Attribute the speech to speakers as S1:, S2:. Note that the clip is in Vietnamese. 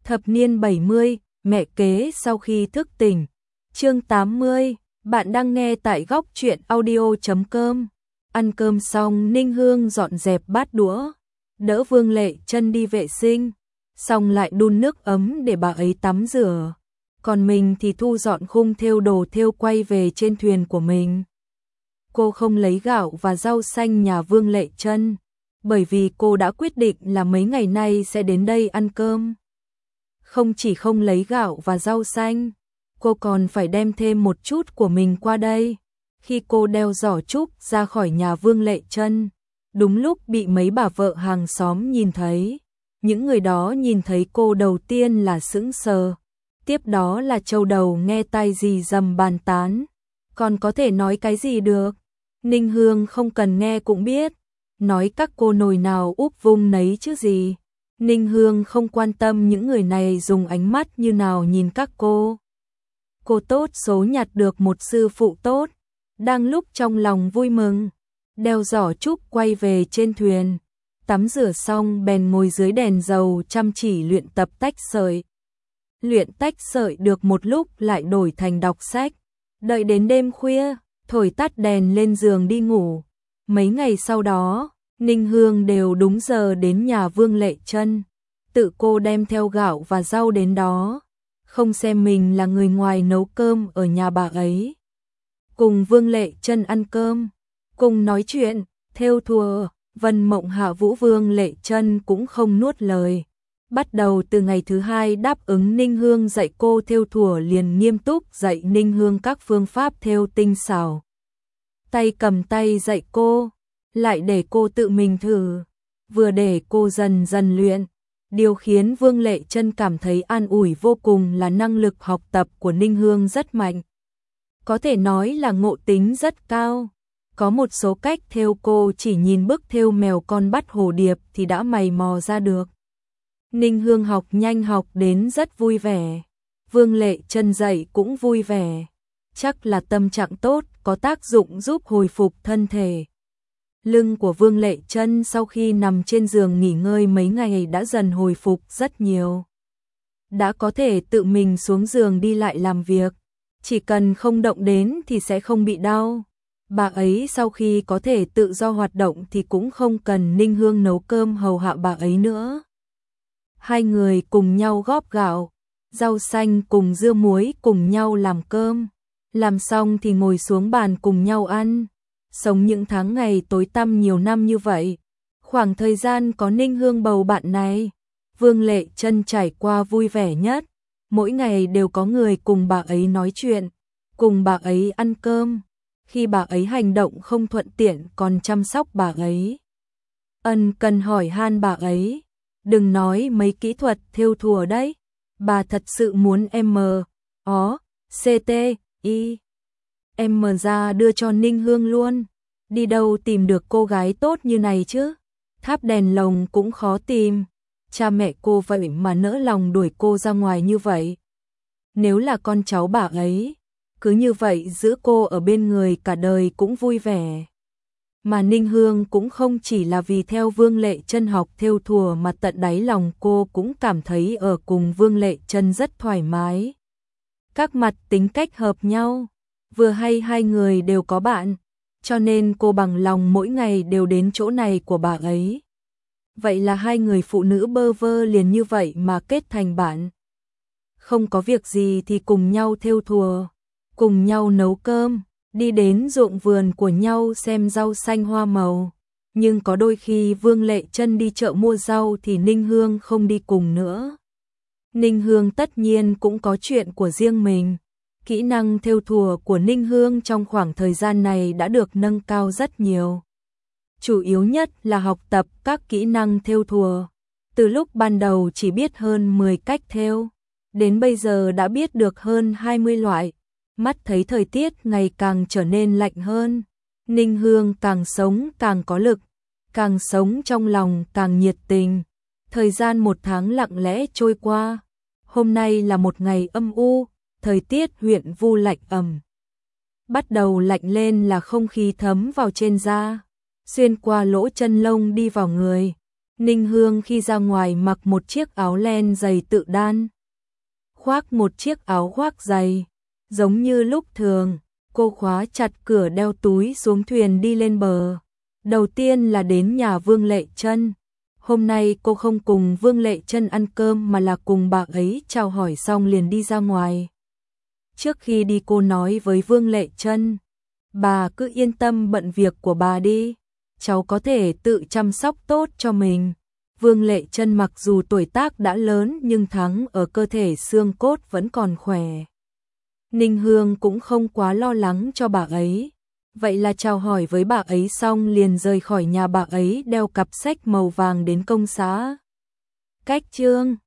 S1: Thập niên 70, mẹ kế sau khi thức tỉnh. Chương 80, bạn đang nghe tại góc truyện audio.com. Ăn cơm xong, Ninh Hương dọn dẹp bát đũa, đỡ Vương Lệ Trân đi vệ sinh, xong lại đun nước ấm để bà ấy tắm rửa. Còn mình thì thu dọn khung thêu đồ thêu quay về trên thuyền của mình. Cô không lấy gạo và rau xanh nhà Vương Lệ Trân, bởi vì cô đã quyết định là mấy ngày nay sẽ đến đây ăn cơm. Không chỉ không lấy gạo và rau xanh, cô còn phải đem thêm một chút của mình qua đây. Khi cô đeo giỏ trúc ra khỏi nhà Vương Lệ Trân, đúng lúc bị mấy bà vợ hàng xóm nhìn thấy. Những người đó nhìn thấy cô đầu tiên là sững sờ, tiếp đó là trâu đầu nghe tai rì rầm bàn tán. Còn có thể nói cái gì được? Ninh Hương không cần nghe cũng biết, nói các cô nồi nào úp vung nấy chứ gì. Ninh Hương không quan tâm những người này dùng ánh mắt như nào nhìn các cô. Cô tốt số nhặt được một sư phụ tốt, đang lúc trong lòng vui mừng, đeo giỏ trúc quay về trên thuyền, tắm rửa xong bèn ngồi dưới đèn dầu chăm chỉ luyện tập tách sợi. Luyện tách sợi được một lúc lại đổi thành đọc sách, đợi đến đêm khuya, thổi tắt đèn lên giường đi ngủ. Mấy ngày sau đó, Ninh Hương đều đúng giờ đến nhà Vương Lệ Trân, tự cô đem theo gạo và rau đến đó, không xem mình là người ngoài nấu cơm ở nhà bà ấy. Cùng Vương Lệ Trân ăn cơm, cùng nói chuyện, thêu thùa, Vân Mộng hạ vũ Vương Lệ Trân cũng không nuốt lời. Bắt đầu từ ngày thứ hai đáp ứng Ninh Hương dạy cô thêu thùa liền nghiêm túc dạy Ninh Hương các phương pháp thêu tinh xảo. Tay cầm tay dạy cô, lại để cô tự mình thử, vừa để cô dần dần luyện. Điều khiến Vương Lệ Trân cảm thấy an ủi vô cùng là năng lực học tập của Ninh Hương rất mạnh. Có thể nói là ngộ tính rất cao. Có một số cách thêu cô chỉ nhìn bức thêu mèo con bắt hồ điệp thì đã mày mò ra được. Ninh Hương học nhanh, học đến rất vui vẻ. Vương Lệ Trân dạy cũng vui vẻ. Chắc là tâm trạng tốt có tác dụng giúp hồi phục thân thể. Lưng của Vương Lệ Trân sau khi nằm trên giường nghỉ ngơi mấy ngày đã dần hồi phục rất nhiều. Đã có thể tự mình xuống giường đi lại làm việc. Chỉ cần không động đến thì sẽ không bị đau. Bà ấy sau khi có thể tự do hoạt động thì cũng không cần Ninh Hương nấu cơm hầu hạ bà ấy nữa. Hai người cùng nhau góp gạo, rau xanh cùng dưa muối cùng nhau làm cơm. Làm xong thì ngồi xuống bàn cùng nhau ăn. Sống những tháng ngày tối tăm nhiều năm như vậy, khoảng thời gian có Ninh Hương bầu bạn này, Vương Lệ Trân trải qua vui vẻ nhất. Mỗi ngày đều có người cùng bà ấy nói chuyện, cùng bà ấy ăn cơm. Khi bà ấy hành động không thuận tiện còn chăm sóc bà ấy, ân cần hỏi han bà ấy. Đừng nói mấy kỹ thuật thêu thùa đấy, bà thật sự muốn M ra đưa cho Ninh Hương luôn. Đi đâu tìm được cô gái tốt như này chứ? Tháp đèn lồng cũng khó tìm. Cha mẹ cô vậy mà nỡ lòng đuổi cô ra ngoài như vậy. Nếu là con cháu bà ấy, cứ như vậy giữ cô ở bên người cả đời cũng vui vẻ. Mà Ninh Hương cũng không chỉ là vì theo Vương Lệ Trân học thêu thùa mà tận đáy lòng cô cũng cảm thấy ở cùng Vương Lệ Trân rất thoải mái. Các mặt tính cách hợp nhau, vừa hay hai người đều có bạn, cho nên cô bằng lòng mỗi ngày đều đến chỗ này của bà ấy. Vậy là hai người phụ nữ bơ vơ liền như vậy mà kết thành bạn. Không có việc gì thì cùng nhau thêu thùa, cùng nhau nấu cơm, đi đến ruộng vườn của nhau xem rau xanh hoa màu. Nhưng có đôi khi Vương Lệ Trân đi chợ mua rau thì Ninh Hương không đi cùng nữa. Ninh Hương tất nhiên cũng có chuyện của riêng mình. Kỹ năng thêu thùa của Ninh Hương trong khoảng thời gian này đã được nâng cao rất nhiều. Chủ yếu nhất là học tập các kỹ năng thêu thùa. Từ lúc ban đầu chỉ biết hơn 10 cách thêu, đến bây giờ đã biết được hơn 20 loại. Mắt thấy thời tiết ngày càng trở nên lạnh hơn, Ninh Hương càng sống càng có lực, càng sống trong lòng càng nhiệt tình. Thời gian một tháng lặng lẽ trôi qua. Hôm nay là một ngày âm u, thời tiết huyện Vu lạnh ẩm. Bắt đầu lạnh lên là không khí thấm vào trên da, xuyên qua lỗ chân lông đi vào người. Ninh Hương khi ra ngoài mặc một chiếc áo len dày tự đan, khoác một chiếc áo khoác dày, giống như lúc thường, cô khóa chặt cửa đeo túi xuống thuyền đi lên bờ. Đầu tiên là đến nhà Vương Lệ Trân. Hôm nay cô không cùng Vương Lệ Trân ăn cơm mà là cùng bà ấy chào hỏi xong liền đi ra ngoài. Trước khi đi cô nói với Vương Lệ Trân, bà cứ yên tâm bận việc của bà đi, cháu có thể tự chăm sóc tốt cho mình. Vương Lệ Trân mặc dù tuổi tác đã lớn nhưng thắng ở cơ thể xương cốt vẫn còn khỏe. Ninh Hương cũng không quá lo lắng cho bà ấy. Vậy là chào hỏi với bà ấy xong liền rời khỏi nhà bà ấy đeo cặp sách màu vàng đến công xã. Cách chương